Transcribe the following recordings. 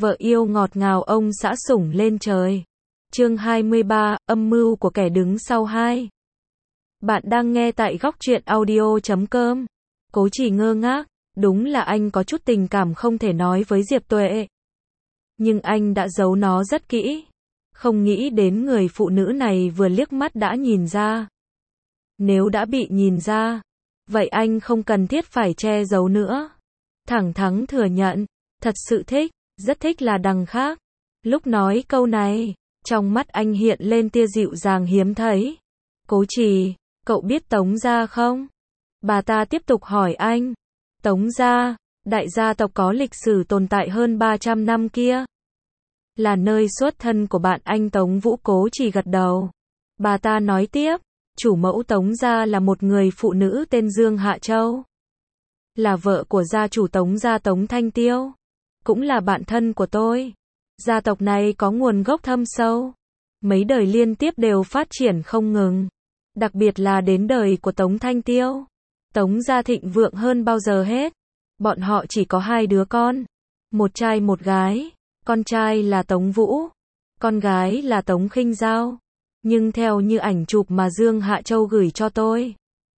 vợ yêu ngọt ngào ông xã sủng lên trời. Chương 23, âm mưu của kẻ đứng sau 2. Bạn đang nghe tại góc truyện audio.com. Cố Chỉ ngơ ngác, đúng là anh có chút tình cảm không thể nói với Diệp Tuệ. Nhưng anh đã giấu nó rất kỹ. Không nghĩ đến người phụ nữ này vừa liếc mắt đã nhìn ra. Nếu đã bị nhìn ra, vậy anh không cần thiết phải che giấu nữa. Thẳng thắn thừa nhận, thật sự thích, rất thích là đằng khác. Lúc nói câu này, trong mắt anh hiện lên tia dịu dàng hiếm thấy. Cố Chỉ, cậu biết Tống gia không? Bà ta tiếp tục hỏi anh. Tống gia, đại gia tộc có lịch sử tồn tại hơn 300 năm kia. Là nơi xuất thân của bạn anh Tống Vũ. Cố Chỉ gật đầu. Bà ta nói tiếp, chủ mẫu Tống gia là một người phụ nữ tên Dương Hạ Châu. Là vợ của gia chủ Tống gia Tống Thanh Tiêu. Cũng là bạn thân của tôi. Gia tộc này có nguồn gốc thâm sâu. Mấy đời liên tiếp đều phát triển không ngừng. Đặc biệt là đến đời của Tống Thanh Tiêu. Tống gia thịnh vượng hơn bao giờ hết. Bọn họ chỉ có 2 đứa con. Một trai một gái. Con trai là Tống Vũ. Con gái là Tống Khinh Giao. Nhưng theo như ảnh chụp mà Dương Hạ Châu gửi cho tôi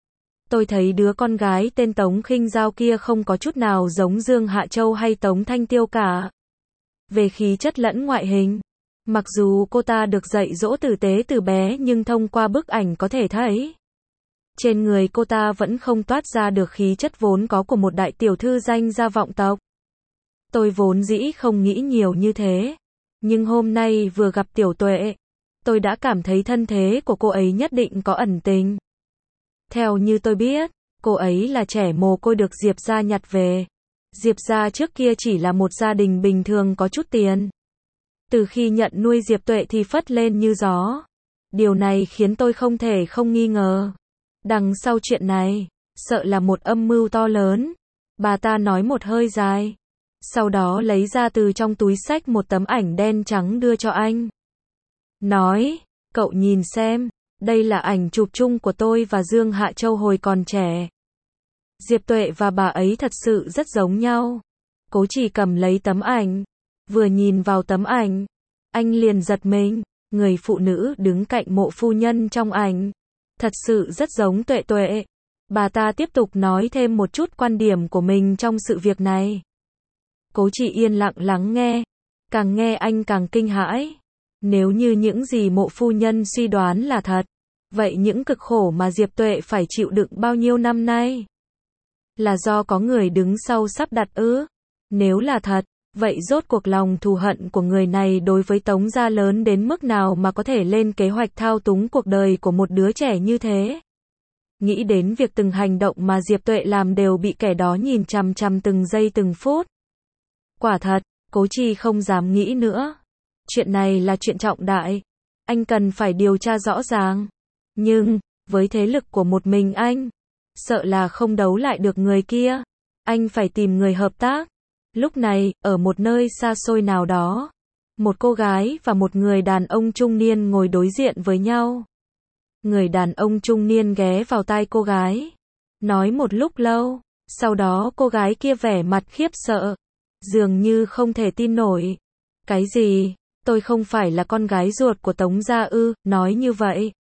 thấy đứa con gái tên Tống Khinh Giao kia không có chút nào giống Dương Hạ Châu hay Tống Thanh Tiêu cả. Về khí chất lẫn ngoại hình. Mặc dù cô ta được dạy dỗ tử tế từ bé nhưng thông qua bức ảnh có thể thấy. Trên người cô ta vẫn không toát ra được khí chất vốn có của một đại tiểu thư danh gia vọng tộc. Tôi vốn dĩ không nghĩ nhiều như thế. Nhưng hôm nay vừa gặp Tiểu Tuệ. Tôi đã cảm thấy thân thế của cô ấy nhất định có ẩn tình. Theo như tôi biết, cô ấy là trẻ mồ côi được Diệp gia nhặt về. Diệp gia trước kia chỉ là một gia đình bình thường có chút tiền. Từ khi nhận nuôi Diệp Tuệ thì phất lên như gió. Điều này khiến tôi không thể không nghi ngờ. Đằng sau chuyện này, sợ là một âm mưu to lớn. Bà ta nói một hơi dài. Sau đó lấy ra từ trong túi xách một tấm ảnh đen trắng đưa cho anh. Nói, cậu nhìn xem, đây là ảnh chụp chung của tôi và Dương Hạ Châu hồi còn trẻ. Diệp Tuệ và bà ấy thật sự rất giống nhau. Cố Chỉ cầm lấy tấm ảnh. Vừa nhìn vào tấm ảnh, anh liền giật mình. Người phụ nữ đứng cạnh mộ phu nhân trong ảnh. Thật sự rất giống Tuệ Tuệ. Bà ta tiếp tục nói thêm một chút quan điểm của mình trong sự việc này. Cố Chỉ yên lặng lắng nghe. Càng nghe anh càng kinh hãi. Nếu như những gì mộ phu nhân suy đoán là thật, vậy những cực khổ mà Diệp Tuệ phải chịu đựng bao nhiêu năm nay là do có người đứng sau sắp đặt ư? Nếu là thật, vậy rốt cuộc lòng thù hận của người này đối với Tống gia lớn đến mức nào mà có thể lên kế hoạch thao túng cuộc đời của một đứa trẻ như thế? Nghĩ đến việc từng hành động mà Diệp Tuệ làm đều bị kẻ đó nhìn chằm chằm từng giây từng phút. Quả thật, Cố Chỉ không dám nghĩ nữa. Chuyện này là chuyện trọng đại. Anh cần phải điều tra rõ ràng. Nhưng, với thế lực của một mình anh, sợ là không đấu lại được người kia. Anh phải tìm người hợp tác. Lúc này, ở một nơi xa xôi nào đó, một cô gái và một người đàn ông trung niên ngồi đối diện với nhau. Người đàn ông trung niên ghé vào tai cô gái, nói một lúc lâu, sau đó cô gái kia vẻ mặt khiếp sợ, dường như không thể tin nổi. Cái gì? Tôi không phải là con gái ruột của Tống gia ư? Nói như vậy.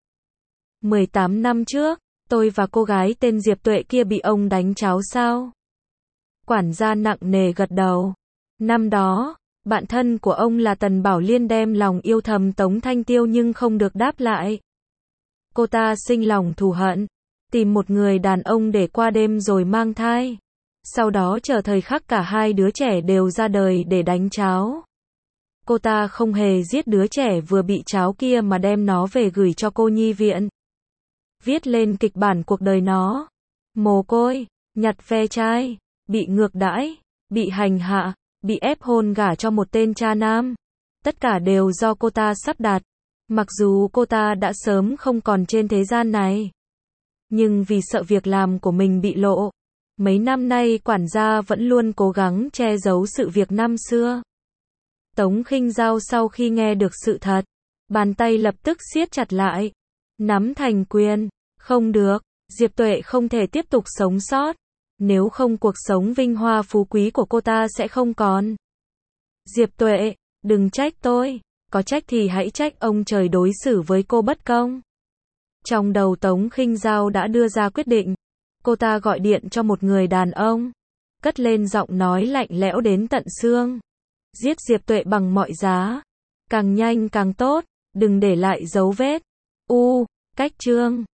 18 năm trước, tôi và cô gái tên Diệp Tuệ kia bị ông đánh cháo sao? Quản gia nặng nề gật đầu. Năm đó, bạn thân của ông là Tần Bảo Liên đem lòng yêu thầm Tống Thanh Tiêu nhưng không được đáp lại. Cô ta sinh lòng thù hận, tìm một người đàn ông để qua đêm rồi mang thai. Sau đó chờ thời khắc cả 2 đứa trẻ đều ra đời để đánh cháo. Cô ta không hề giết đứa trẻ vừa bị cháo kia mà đem nó về gửi cho cô nhi viện. Viết lên kịch bản cuộc đời nó. Mồ côi, nhặt ve chai, bị ngược đãi, bị hành hạ, bị ép hôn gả cho một tên cha nam. Tất cả đều do cô ta sắp đặt. Mặc dù cô ta đã sớm không còn trên thế gian này. Nhưng vì sợ việc làm của mình bị lộ, mấy năm nay quản gia vẫn luôn cố gắng che giấu sự việc năm xưa. Tống Khinh Giao sau khi nghe được sự thật, bàn tay lập tức siết chặt lại, nắm thành quyền. Không được, Diệp Tuệ không thể tiếp tục sống sót. Nếu không cuộc sống vinh hoa phú quý của cô ta sẽ không còn. Diệp Tuệ, đừng trách tôi, có trách thì hãy trách ông trời đối xử với cô bất công. Trong đầu Tống Khinh Dao đã đưa ra quyết định. Cô ta gọi điện cho một người đàn ông, cất lên giọng nói lạnh lẽo đến tận xương. Giết Diệp Tuệ bằng mọi giá. Càng nhanh càng tốt, đừng để lại dấu vết. Cách chương